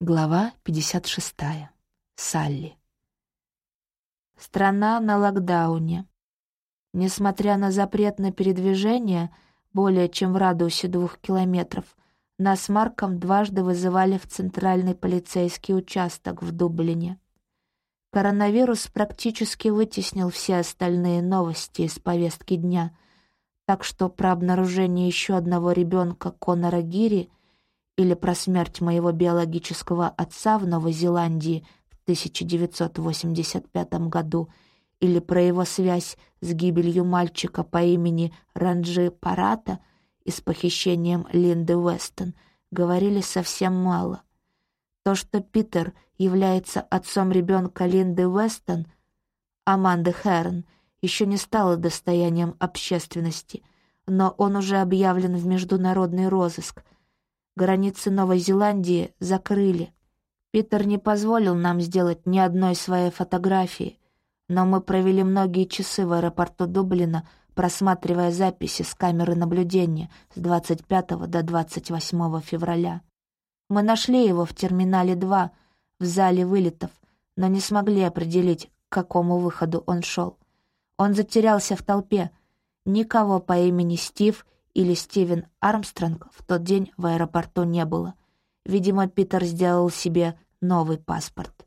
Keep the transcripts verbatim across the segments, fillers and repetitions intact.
Глава пятьдесят шестая. Салли. Страна на локдауне. Несмотря на запрет на передвижение более чем в радиусе двух километров, нас с Марком дважды вызывали в центральный полицейский участок в Дублине. Коронавирус практически вытеснил все остальные новости из повестки дня, так что про обнаружение еще одного ребенка Конора Гири или про смерть моего биологического отца в Новой Зеландии в тысяча девятьсот восемьдесят пятом году или про его связь с гибелью мальчика по имени Ранджи Парата и с похищением Линды Уэстон говорили совсем мало. То, что Питер является отцом ребенка Линды Уэстон, Аманды Хэрон, еще не стало достоянием общественности, но он уже объявлен в международный розыск. Границы Новой Зеландии закрыли. Питер не позволил нам сделать ни одной своей фотографии, но мы провели многие часы в аэропорту Дублина, просматривая записи с камеры наблюдения с двадцать пятого до двадцать восьмого февраля. Мы нашли его в терминале два, в зале вылетов, но не смогли определить, к какому выходу он шел. Он затерялся в толпе. Никого по имени Стив или Стивен Армстронг в тот день в аэропорту не было. Видимо, Питер сделал себе новый паспорт.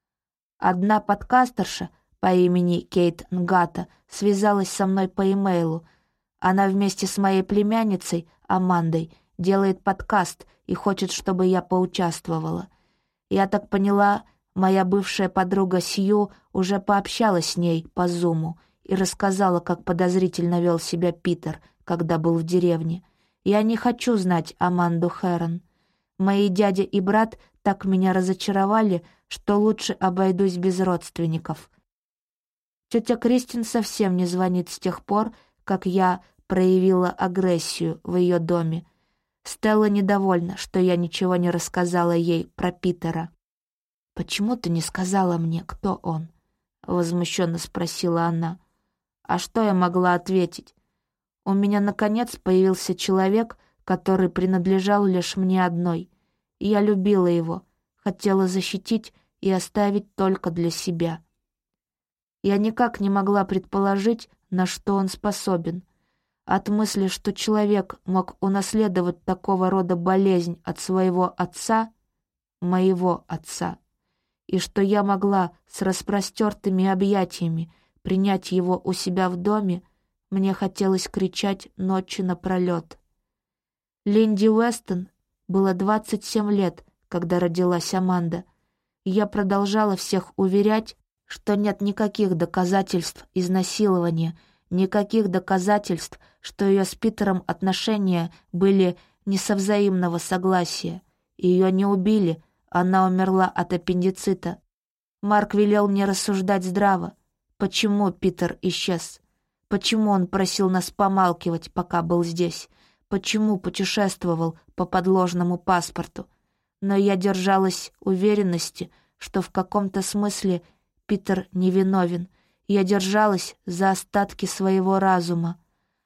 Одна подкастерша по имени Кейт Нгата связалась со мной по имейлу. Она вместе с моей племянницей Амандой делает подкаст и хочет, чтобы я поучаствовала. Я так поняла, моя бывшая подруга Сью уже пообщалась с ней по Зуму и рассказала, как подозрительно вел себя Питер, когда был в деревне. Я не хочу знать Аманду Хэрон. Мои дядя и брат так меня разочаровали, что лучше обойдусь без родственников. Тетя Кристин совсем не звонит с тех пор, как я проявила агрессию в ее доме. Стелла недовольна, что я ничего не рассказала ей про Питера. «Почему ты не сказала мне, кто он?» — возмущенно спросила она. А что я могла ответить? У меня, наконец, появился человек, который принадлежал лишь мне одной. И я любила его, хотела защитить и оставить только для себя. Я никак не могла предположить, на что он способен. От мысли, что человек мог унаследовать такого рода болезнь от своего отца, моего отца, и что я могла с распростертыми объятиями принять его у себя в доме, мне хотелось кричать ночью напролет. Линди Уэстон было двадцать семь лет, когда родилась Аманда, и я продолжала всех уверять, что нет никаких доказательств изнасилования, никаких доказательств, что ее с Питером отношения были не со взаимного согласия. Ее не убили, она умерла от аппендицита. Марк велел мне рассуждать здраво. Почему Питер исчез? Почему он просил нас помалкивать, пока был здесь? Почему путешествовал по подложному паспорту? Но я держалась уверенности, что в каком-то смысле Питер невиновен. Я держалась за остатки своего разума.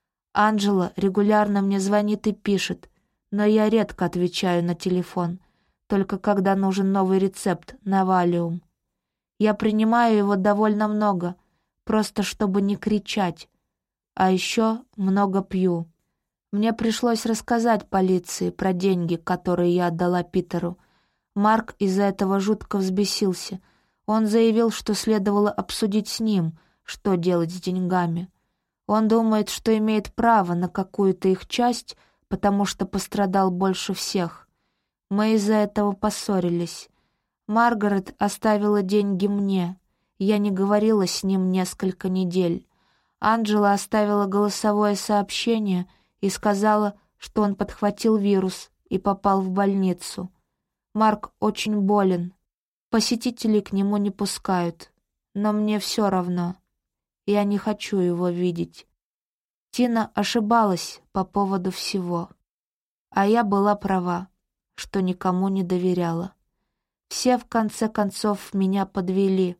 Анджела регулярно мне звонит и пишет, но я редко отвечаю на телефон, только когда нужен новый рецепт на валиум. Я принимаю его довольно много, просто чтобы не кричать. А еще много пью. Мне пришлось рассказать полиции про деньги, которые я отдала Питеру. Марк из-за этого жутко взбесился. Он заявил, что следовало обсудить с ним, что делать с деньгами. Он думает, что имеет право на какую-то их часть, потому что пострадал больше всех. Мы из-за этого поссорились. Маргарет оставила деньги мне. Я не говорила с ним несколько недель. Анджела оставила голосовое сообщение и сказала, что он подхватил вирус и попал в больницу. Марк очень болен. Посетителей к нему не пускают. Но мне все равно. Я не хочу его видеть. Тина ошибалась по поводу всего. А я была права, что никому не доверяла. Все, в конце концов, меня подвели.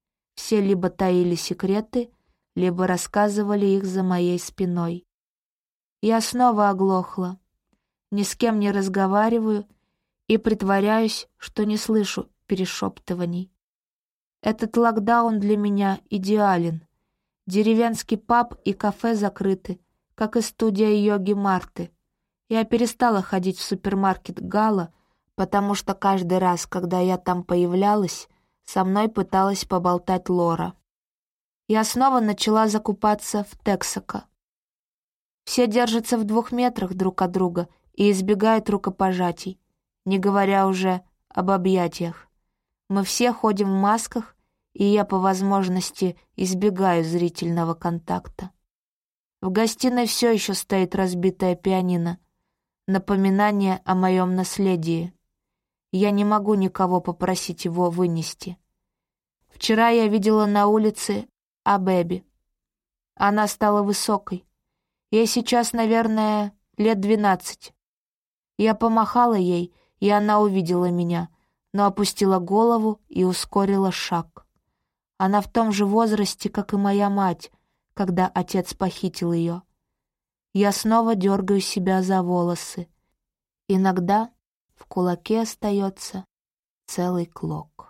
Все либо таили секреты, либо рассказывали их за моей спиной. Я снова оглохла. Ни с кем не разговариваю и притворяюсь, что не слышу перешептываний. Этот локдаун для меня идеален. Деревенский паб и кафе закрыты, как и студия йоги Марты. Я перестала ходить в супермаркет Гала, потому что каждый раз, когда я там появлялась, со мной пыталась поболтать Лора. Я снова начала закупаться в Тексако. Все держатся в двух метрах друг от друга и избегают рукопожатий, не говоря уже об объятиях. Мы все ходим в масках, и я по возможности избегаю зрительного контакта. В гостиной все еще стоит разбитое пианино, напоминание о моем наследии. Я не могу никого попросить его вынести. Вчера я видела на улице Абеби. Она стала высокой. Ей сейчас, наверное, лет двенадцать. Я помахала ей, и она увидела меня, но опустила голову и ускорила шаг. Она в том же возрасте, как и моя мать, когда отец похитил ее. Я снова дергаю себя за волосы. Иногда в кулаке остается целый клок.